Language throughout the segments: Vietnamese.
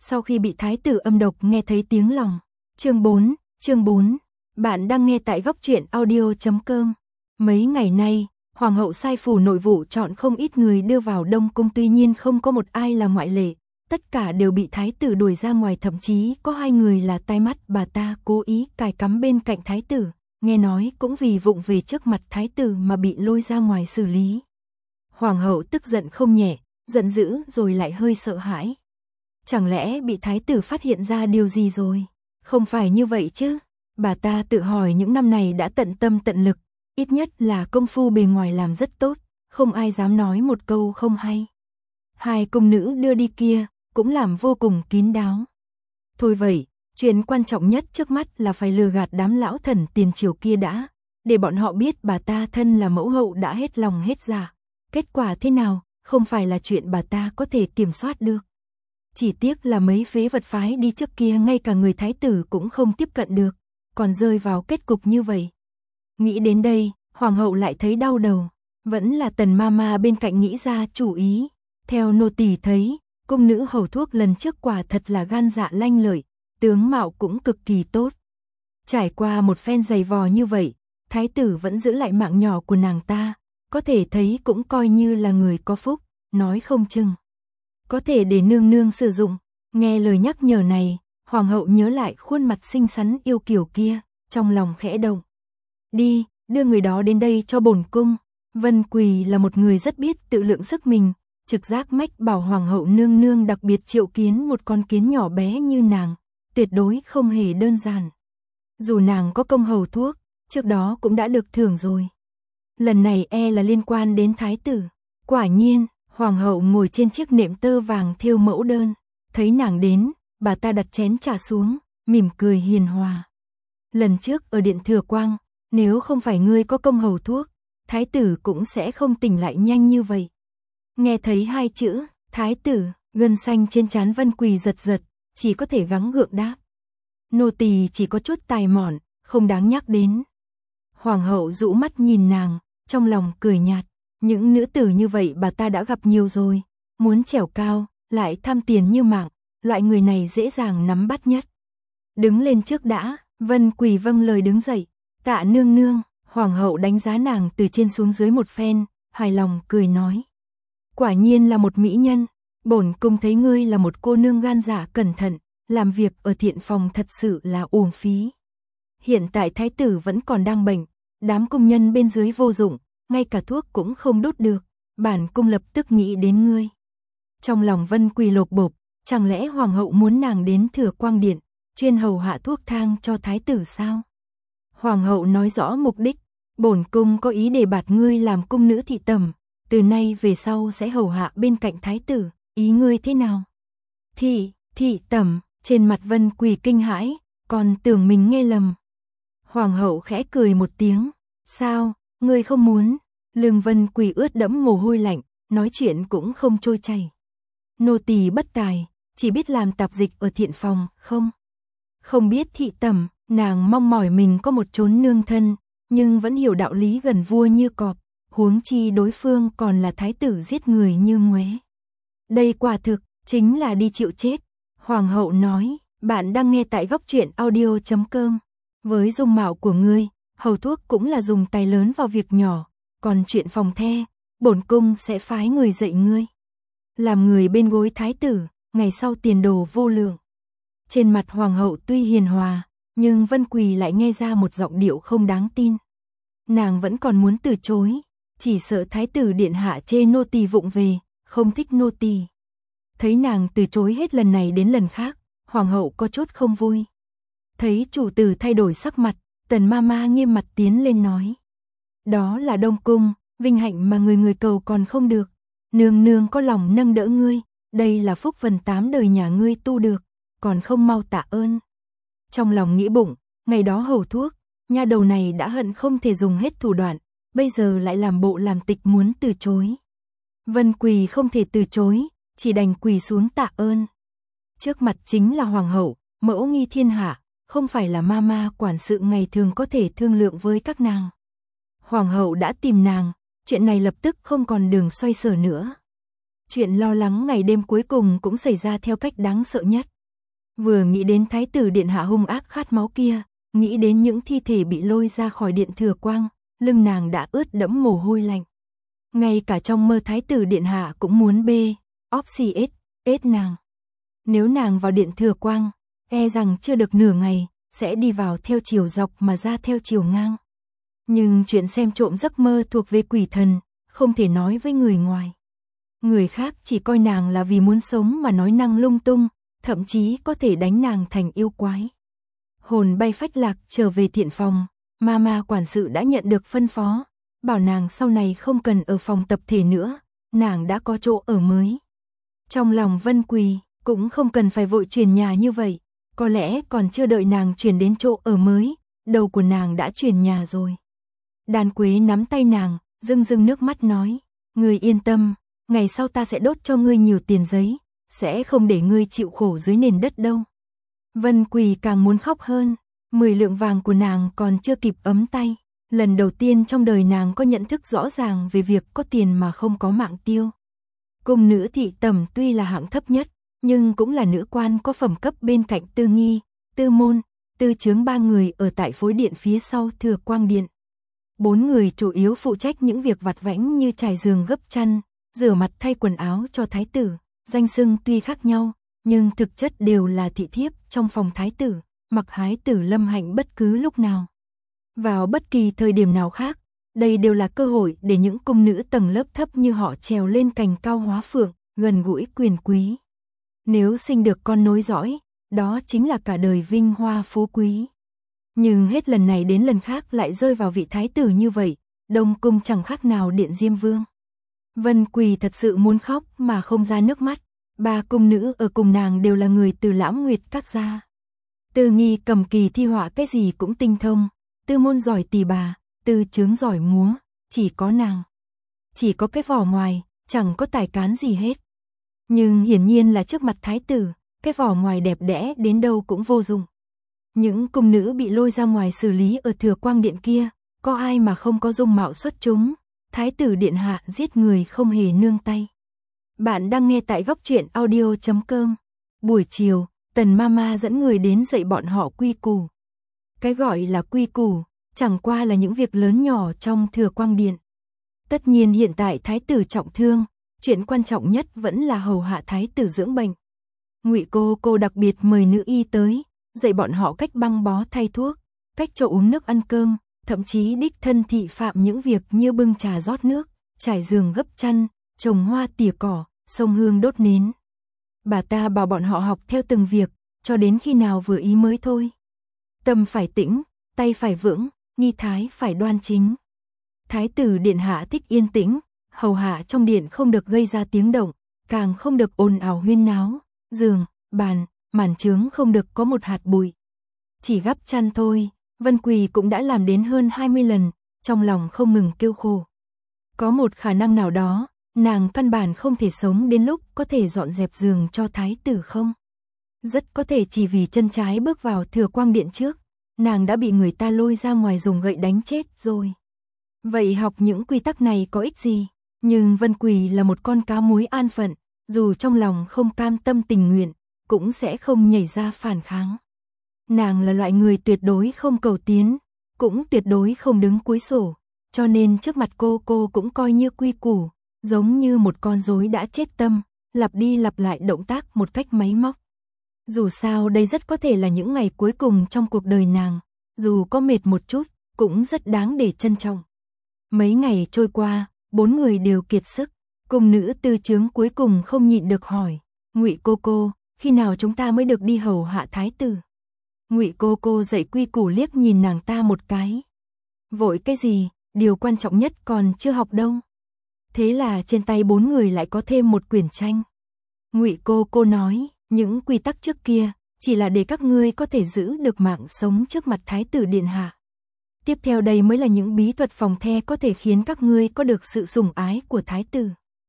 Sau khi bị thái tử âm độc nghe thấy tiếng lòng. Chương 4, bạn đang nghe tại góc truyện audio.com. Mấy ngày nay, Hoàng hậu sai phủ nội vụ chọn không ít người đưa vào Đông Cung, tuy nhiên không có một ai là ngoại lệ. Tất cả đều bị thái tử đuổi ra ngoài, thậm chí có 2 người là tai mắt bà ta cố ý cài cắm bên cạnh thái tử. Nghe nói cũng vì vụng về trước mặt thái tử mà bị lôi ra ngoài xử lý. Hoàng hậu tức giận không nhẹ, giận dữ rồi lại hơi sợ hãi. Chẳng lẽ bị thái tử phát hiện ra điều gì rồi? Không phải như vậy chứ. Bà ta tự hỏi những năm này đã tận tâm tận lực, ít nhất là công phu bề ngoài làm rất tốt, không ai dám nói một câu không hay. 2 cung nữ đưa đi kia cũng làm vô cùng kín đáo. Thôi vậy, chuyện quan trọng nhất trước mắt là phải lừa gạt đám lão thần tiền triều kia đã, để bọn họ biết bà ta thân là mẫu hậu đã hết lòng hết dạ. Kết quả thế nào, không phải là chuyện bà ta có thể kiểm soát được. Chỉ tiếc là mấy phế vật phái đi trước kia ngay cả người thái tử cũng không tiếp cận được, còn rơi vào kết cục như vậy. Nghĩ đến đây, hoàng hậu lại thấy đau đầu, vẫn là Tần Mama bên cạnh nghĩ ra chủ ý. Theo nô tỳ thấy, cung nữ hầu thuốc lần trước quả thật là gan dạ lanh lợi, tướng mạo cũng cực kỳ tốt. Trải qua một phen giày vò như vậy, thái tử vẫn giữ lại mạng nhỏ của nàng ta, có thể thấy cũng coi như là người có phúc, nói không chừng có thể để nương nương sử dụng. Nghe lời nhắc nhở này, hoàng hậu nhớ lại khuôn mặt xinh xắn yêu kiều kia, trong lòng khẽ động. Đi, đưa người đó đến đây cho bổn cung. Vân Quỳ là một người rất biết tự lượng sức mình, trực giác mách bảo hoàng hậu nương nương đặc biệt triệu kiến một con kiến nhỏ bé như nàng, tuyệt đối không hề đơn giản. Dù nàng có công hầu thuốc, trước đó cũng đã được thưởng rồi. Lần này là liên quan đến thái tử. Quả nhiên, hoàng hậu ngồi trên chiếc nệm tơ vàng thêu mẫu đơn, thấy nàng đến, bà ta đặt chén trà xuống, mỉm cười hiền hòa. Lần trước ở điện Thừa Quang, nếu không phải ngươi có công hầu thuốc, thái tử cũng sẽ không tỉnh lại nhanh như vậy. Nghe thấy 2 chữ, thái tử, gân xanh trên trán Vân Quỳ giật giật, chỉ có thể gắng gượng đáp. Nô tỳ chỉ có chút tài mọn, không đáng nhắc đến. Hoàng hậu dụ mắt nhìn nàng, trong lòng cười nhạt. Những nữ tử như vậy bà ta đã gặp nhiều rồi, muốn trèo cao, lại tham tiền như mạng, loại người này dễ dàng nắm bắt nhất. Đứng lên trước đã. Vân Quỳ vâng lời đứng dậy. Tạ nương nương. Hoàng hậu đánh giá nàng từ trên xuống dưới một phen, hài lòng cười nói. Quả nhiên là một mỹ nhân, bổn cung thấy ngươi là một cô nương gan dạ cẩn thận, làm việc ở thiện phòng thật sự là uổng phí. Hiện tại thái tử vẫn còn đang bệnh, đám công nhân bên dưới vô dụng, ngay cả thuốc cũng không đốt được, bản cung lập tức nghĩ đến ngươi. Trong lòng Vân Quỳ lột bột, chẳng lẽ hoàng hậu muốn nàng đến Thừa Quang điện, chuyên hầu hạ thuốc thang cho thái tử sao? Hoàng hậu nói rõ mục đích, bổn cung có ý đề bạt ngươi làm cung nữ thị tẩm, từ nay về sau sẽ hầu hạ bên cạnh thái tử, ý ngươi thế nào? Thị tẩm, trên mặt Vân Quỳ kinh hãi, còn tưởng mình nghe lầm. Hoàng hậu khẽ cười một tiếng, sao, ngươi không muốn? Lưng Vân Quỳ ướt đẫm mồ hôi lạnh, nói chuyện cũng không trôi chảy. Nô tỳ bất tài, chỉ biết làm tạp dịch ở thiện phòng, không biết thị tẩm. Nàng mong mỏi mình có một chốn nương thân, nhưng vẫn hiểu đạo lý gần vua như cọp, huống chi đối phương còn là thái tử giết người như ngué. Đây quả thực chính là đi chịu chết. Hoàng hậu nói, bạn đang nghe tại góc truyện audio.com. Với dung mạo của ngươi, hầu thuốc cũng là dùng tay lớn vào việc nhỏ, còn chuyện phòng the, bổn cung sẽ phái người dạy ngươi. Làm người bên gối thái tử, ngày sau tiền đồ vô lượng. Trên mặt hoàng hậu tuy hiền hòa, nhưng Vân Quỳ lại nghe ra một giọng điệu không đáng tin. Nàng vẫn còn muốn từ chối, chỉ sợ thái tử điện hạ chê nô tỳ vụng về, không thích nô tỳ. Thấy nàng từ chối hết lần này đến lần khác, hoàng hậu có chút không vui. Thấy chủ tử thay đổi sắc mặt, Tần Mama nghiêm mặt tiến lên nói. Đó là Đông Cung, vinh hạnh mà người người cầu còn không được. Nương nương có lòng nâng đỡ ngươi, đây là phúc phần 8 đời nhà ngươi tu được, còn không mau tạ ơn. Trong lòng nghĩ bụng, ngày đó hầu thuốc, nha đầu này đã hận không thể dùng hết thủ đoạn, bây giờ lại làm bộ làm tịch muốn từ chối. Vân Quỳ không thể từ chối, chỉ đành quỳ xuống tạ ơn. Trước mặt chính là hoàng hậu, mẫu nghi thiên hạ, không phải là mama quản sự ngày thường có thể thương lượng với các nàng. Hoàng hậu đã tìm nàng, chuyện này lập tức không còn đường xoay sở nữa. Chuyện lo lắng ngày đêm cuối cùng cũng xảy ra theo cách đáng sợ nhất. Vừa nghĩ đến thái tử điện hạ hung ác khát máu kia, nghĩ đến những thi thể bị lôi ra khỏi điện Thừa Quang, lưng nàng đã ướt đẫm mồ hôi lạnh. Ngay cả trong mơ thái tử điện hạ cũng muốn ết nàng. Nếu nàng vào điện Thừa Quang, e rằng chưa được nửa ngày, sẽ đi vào theo chiều dọc mà ra theo chiều ngang. Nhưng chuyện xem trộm giấc mơ thuộc về quỷ thần, không thể nói với người ngoài. Người khác chỉ coi nàng là vì muốn sống mà nói năng lung tung, thậm chí có thể đánh nàng thành yêu quái. Hồn bay phách lạc trở về thiện phòng, Mama quản sự đã nhận được phân phó, bảo nàng sau này không cần ở phòng tập thể nữa, nàng đã có chỗ ở mới. Trong lòng Vân Quỳ, cũng không cần phải vội chuyển nhà như vậy, có lẽ còn chưa đợi nàng chuyển đến chỗ ở mới, đầu của nàng đã chuyển nhà rồi. Đan Quế nắm tay nàng, rưng rưng nước mắt nói, ngươi yên tâm, ngày sau ta sẽ đốt cho ngươi nhiều tiền giấy, sẽ không để ngươi chịu khổ dưới nền đất đâu. Vân Quỳ càng muốn khóc hơn, 10 lượng vàng của nàng còn chưa kịp ấm tay. Lần đầu tiên trong đời nàng có nhận thức rõ ràng về việc có tiền mà không có mạng tiêu. Cung nữ thị tẩm tuy là hạng thấp nhất, nhưng cũng là nữ quan có phẩm cấp bên cạnh Tư Nghi, Tư Môn, Tư Chướng 3 người ở tại phối điện phía sau Thừa Quang điện. 4 người chủ yếu phụ trách những việc vặt vãnh như trải giường gấp chăn, rửa mặt thay quần áo cho thái tử, danh xưng tuy khác nhau, nhưng thực chất đều là thị thiếp trong phòng thái tử, mặc hái tử lâm hạnh bất cứ lúc nào. Vào bất kỳ thời điểm nào khác, đây đều là cơ hội để những cung nữ tầng lớp thấp như họ trèo lên cành cao hóa phượng, gần gũi quyền quý. Nếu sinh được con nối dõi, đó chính là cả đời vinh hoa phú quý. Nhưng hết lần này đến lần khác lại rơi vào vị thái tử như vậy, Đông Cung chẳng khác nào điện Diêm Vương. Vân Quỳ thật sự muốn khóc mà không ra nước mắt, 3 cung nữ ở cùng nàng đều là người từ Lãm Nguyệt các gia. Tư Nghi cầm kỳ thi họa cái gì cũng tinh thông, Tư Môn giỏi tỳ bà, Tư Chướng giỏi múa, chỉ có nàng. Chỉ có cái vỏ ngoài, chẳng có tài cán gì hết. Nhưng hiển nhiên là trước mặt thái tử, cái vỏ ngoài đẹp đẽ đến đâu cũng vô dụng. Những cung nữ bị lôi ra ngoài xử lý ở Thừa Quang điện kia, có ai mà không có dung mạo xuất chúng, thái tử điện hạ giết người không hề nương tay. Bạn đang nghe tại góc truyện audio.com. Buổi chiều, Tần Mama dẫn người đến dạy bọn họ quy củ. Cái gọi là quy củ, chẳng qua là những việc lớn nhỏ trong Thừa Quang điện. Tất nhiên hiện tại thái tử trọng thương, chuyện quan trọng nhất vẫn là hầu hạ thái tử dưỡng bệnh. Ngụy cô đặc biệt mời nữ y tới, dạy bọn họ cách băng bó thay thuốc, cách cho uống nước ăn cơm, thậm chí đích thân thị phạm những việc như bưng trà rót nước, trải giường gấp chăn, trồng hoa tỉa cỏ, xông hương đốt nến. Bà ta bảo bọn họ học theo từng việc, cho đến khi nào vừa ý mới thôi. Tâm phải tĩnh, tay phải vững, nghi thái phải đoan chính. Thái tử điện hạ thích yên tĩnh, hầu hạ trong điện không được gây ra tiếng động, càng không được ồn ào huyên náo, giường, bàn, màn chướng không được có một hạt bụi. Chỉ gấp chăn thôi, Vân Quỳ cũng đã làm đến hơn 20 lần, trong lòng không ngừng kêu khổ. Có một khả năng nào đó, nàng căn bản không thể sống đến lúc có thể dọn dẹp giường cho thái tử không? Rất có thể chỉ vì chân trái bước vào Thừa Quang điện trước, nàng đã bị người ta lôi ra ngoài dùng gậy đánh chết rồi. Vậy học những quy tắc này có ích gì? Nhưng Vân Quỳ là một con cá muối an phận, dù trong lòng không cam tâm tình nguyện, cũng sẽ không nhảy ra phản kháng. Nàng là loại người tuyệt đối không cầu tiến, cũng tuyệt đối không đứng cuối sổ, cho nên trước mặt cô cũng coi như quy củ, giống như một con rối đã chết tâm, lặp đi lặp lại động tác một cách máy móc. Dù sao đây rất có thể là những ngày cuối cùng trong cuộc đời nàng, dù có mệt một chút, cũng rất đáng để trân trọng. Mấy ngày trôi qua, 4 người đều kiệt sức, cung nữ Tư Chướng cuối cùng không nhịn được hỏi, Ngụy cô, khi nào chúng ta mới được đi hầu hạ thái tử? Ngụy cô dạy quy củ liếc nhìn nàng ta một cái. Vội cái gì, điều quan trọng nhất còn chưa học đâu. Thế là trên tay 4 người lại có thêm một quyển tranh. Ngụy cô nói, những quy tắc trước kia chỉ là để các ngươi có thể giữ được mạng sống trước mặt thái tử điện hạ. Tiếp theo đây mới là những bí thuật phòng the có thể khiến các ngươi có được sự sủng ái của thái tử.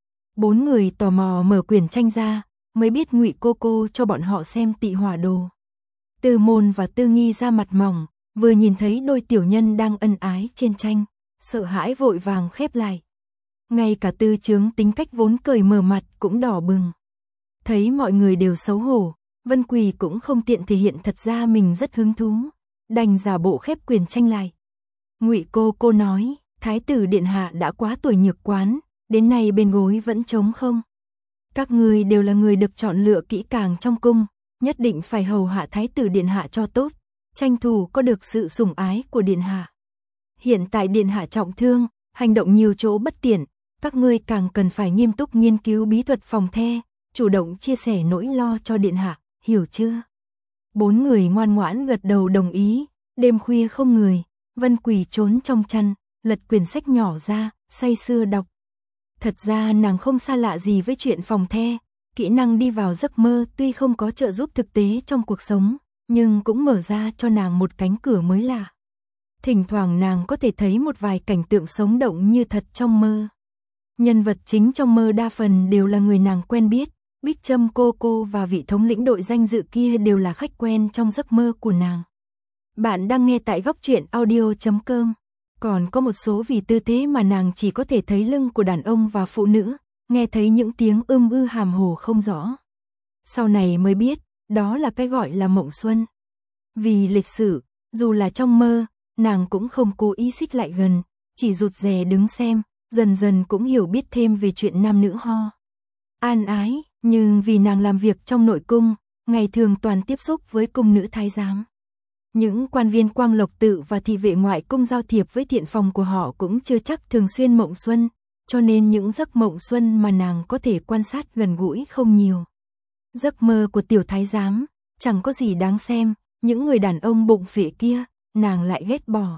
4 người tò mò mở quyển tranh ra, mới biết Ngụy cô cho bọn họ xem tị hỏa đồ. Tư Môn và Tư Nghi ra mặt mỏng, vừa nhìn thấy đôi tiểu nhân đang ân ái trên tranh, sợ hãi vội vàng khép lại. Ngay cả Tư Chướng tính cách vốn cởi mở mặt cũng đỏ bừng. Thấy mọi người đều xấu hổ, Vân Quỳ cũng không tiện thể hiện thật ra mình rất hứng thú, đành giả bộ khép quyền tranh lại. Ngụy cô nói, Thái tử điện hạ đã quá tuổi nhược quán, đến nay bên gối vẫn trống không. Các ngươi đều là người được chọn lựa kỹ càng trong cung, nhất định phải hầu hạ Thái tử điện hạ cho tốt, tranh thủ có được sự sủng ái của điện hạ. Hiện tại điện hạ trọng thương, hành động nhiều chỗ bất tiện, các ngươi càng cần phải nghiêm túc nghiên cứu bí thuật phòng the, chủ động chia sẻ nỗi lo cho điện hạ, hiểu chưa? 4 người ngoan ngoãn gật đầu đồng ý. Đêm khuya không người, Vân Quỳ trốn trong chăn, lật quyển sách nhỏ ra, say sưa đọc. Thật ra nàng không xa lạ gì với chuyện phòng the, kỹ năng đi vào giấc mơ tuy không có trợ giúp thực tế trong cuộc sống, nhưng cũng mở ra cho nàng một cánh cửa mới lạ. Thỉnh thoảng nàng có thể thấy một vài cảnh tượng sống động như thật trong mơ. Nhân vật chính trong mơ đa phần đều là người nàng quen biết, Bích Trâm cô và vị thống lĩnh đội danh dự kia đều là khách quen trong giấc mơ của nàng. Bạn đang nghe tại góc truyện audio.com. Còn có một số vì tư thế mà nàng chỉ có thể thấy lưng của đàn ông và phụ nữ, nghe thấy những tiếng hàm hồ không rõ. Sau này mới biết, đó là cái gọi là mộng xuân. Vì lịch sử, dù là trong mơ, nàng cũng không cố ý xích lại gần, chỉ rụt rè đứng xem, dần dần cũng hiểu biết thêm về chuyện nam nữ ho. An ái, nhưng vì nàng làm việc trong nội cung, ngày thường toàn tiếp xúc với cung nữ thái giám. Những quan viên Quang Lộc Tự và thị vệ ngoại cung giao thiệp với thiện phòng của họ cũng chưa chắc thường xuyên mộng xuân, cho nên những giấc mộng xuân mà nàng có thể quan sát gần gũi không nhiều. Giấc mơ của tiểu thái giám, chẳng có gì đáng xem, những người đàn ông bụng phệ kia, nàng lại ghét bỏ.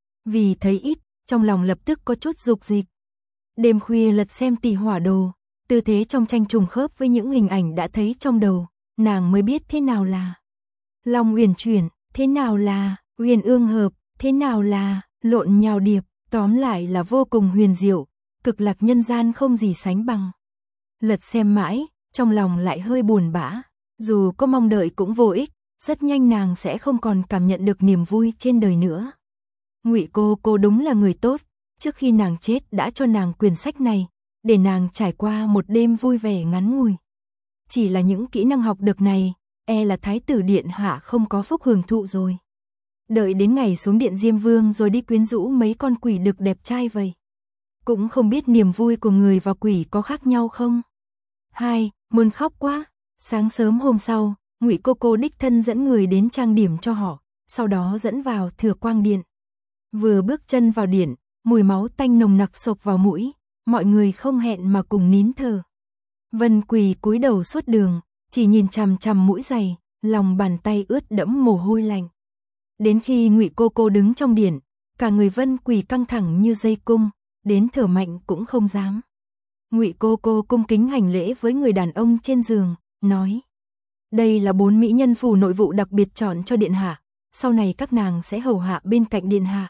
Vì thấy ít, trong lòng lập tức có chút dục dịch. Đêm khuya lật xem Tỷ Hỏa Đồ, tư thế trong tranh trùng khớp với những hình ảnh đã thấy trong đầu, nàng mới biết thế nào là Long Uyển chuyển, thế nào là Uyển ương hợp, thế nào là lộn nhào điệp, tóm lại là vô cùng huyền diệu, cực lạc nhân gian không gì sánh bằng. Lật xem mãi, trong lòng lại hơi buồn bã, dù có mong đợi cũng vô ích, rất nhanh nàng sẽ không còn cảm nhận được niềm vui trên đời nữa. Ngụy cô đúng là người tốt, trước khi nàng chết đã cho nàng quyển sách này, để nàng trải qua một đêm vui vẻ ngắn ngủi. Chỉ là những kỹ năng học được này, là Thái tử điện hạ không có phúc hưởng thụ rồi. Đợi đến ngày xuống điện Diêm Vương rồi đi quyến rũ mấy con quỷ đực đẹp trai vậy. Cũng không biết niềm vui của người và quỷ có khác nhau không? Muốn khóc quá. Sáng sớm hôm sau, Ngụy cô đích thân dẫn người đến trang điểm cho họ, sau đó dẫn vào Thừa Quang Điện. Vừa bước chân vào điện, mùi máu tanh nồng nặc xộc vào mũi, mọi người không hẹn mà cùng nín thở. Vân Quỳ cúi đầu suốt đường, chỉ nhìn chằm chằm mũi giày, lòng bàn tay ướt đẫm mồ hôi lạnh. Đến khi Ngụy cô đứng trong điện, cả người Vân Quỳ căng thẳng như dây cung, đến thở mạnh cũng không dám. Ngụy cô cung kính hành lễ với người đàn ông trên giường, nói: "Đây là 4 mỹ nhân phủ nội vụ đặc biệt chọn cho điện hạ, sau này các nàng sẽ hầu hạ bên cạnh điện hạ."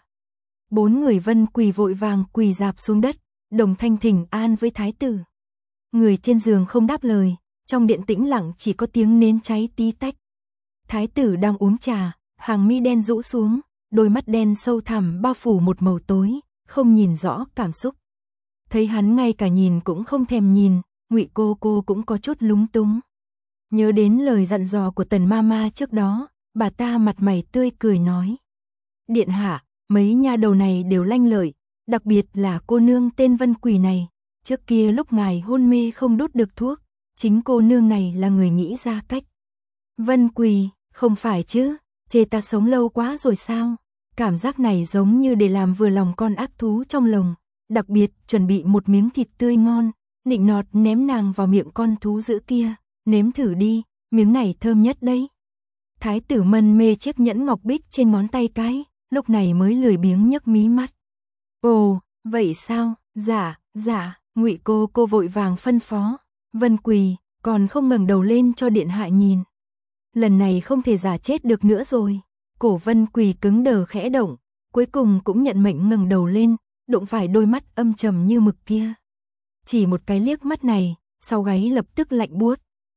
4 người Vân Quỳ vội vàng quỳ rạp xuống đất, đồng thanh thỉnh an với thái tử. Người trên giường không đáp lời, trong điện tĩnh lặng chỉ có tiếng nến cháy tí tách. Thái tử đang uống trà, hàng mi đen rũ xuống, đôi mắt đen sâu thẳm bao phủ một màu tối, không nhìn rõ cảm xúc. Thấy hắn ngay cả nhìn cũng không thèm nhìn, Ngụy cô cũng có chút lúng túng. Nhớ đến lời dặn dò của Tần Mama trước đó, bà ta mặt mày tươi cười nói: "Điện hạ, mấy nha đầu này đều lanh lợi, đặc biệt là cô nương tên Vân Quỳ này, trước kia lúc ngài hôn mê không đốt được thuốc, chính cô nương này là người nghĩ ra cách." Vân Quỳ, không phải chứ, chê ta sống lâu quá rồi sao? Cảm giác này giống như để làm vừa lòng con ác thú trong lồng, đặc biệt chuẩn bị một miếng thịt tươi ngon, nịnh nọt ném nàng vào miệng con thú dữ kia, nếm thử đi, miếng này thơm nhất đấy. Thái tử mân mê chiếc nhẫn ngọc bích trên ngón tay cái, lúc này mới lười biếng nhấc mí mắt. Ồ, vậy sao? Dạ, Ngụy cô vội vàng phân phó. Vân Quỳ, còn không ngẩng đầu lên cho điện hạ nhìn. Lần này không thể giả chết được nữa rồi. Cổ Vân Quỳ cứng đờ khẽ động, cuối cùng cũng nhận mệnh ngẩng đầu lên, đụng phải đôi mắt âm trầm như mực kia. Chỉ một cái liếc mắt này, sau gáy lập tức lạnh buốt.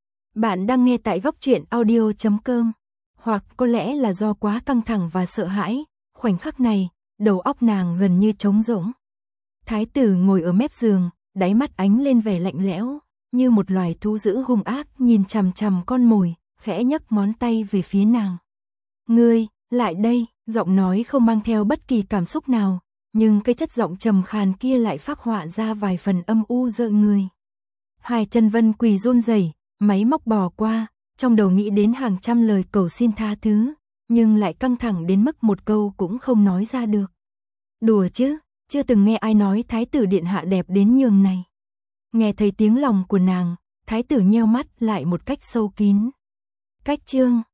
Bạn đang nghe tại góc truyện audio.com. Hoặc có lẽ là do quá căng thẳng và sợ hãi, khoảnh khắc này, đầu óc nàng gần như trống rỗng. Thái tử ngồi ở mép giường, đáy mắt ánh lên vẻ lạnh lẽo, như một loài thú dữ hung ác nhìn chằm chằm con mồi, khẽ nhấc ngón tay về phía nàng. Ngươi, lại đây, giọng nói không mang theo bất kỳ cảm xúc nào, nhưng cái chất giọng trầm khàn kia lại phác họa ra vài phần âm u rợn người. Hai chân Vân Quỳ run rẩy, máy móc bò qua, trong đầu nghĩ đến hàng trăm lời cầu xin tha thứ, nhưng lại căng thẳng đến mức một câu cũng không nói ra được. Đùa chứ, chưa từng nghe ai nói thái tử điện hạ đẹp đến nhường này. Nghe thấy tiếng lòng của nàng, thái tử nheo mắt lại một cách sâu kín. Cách chương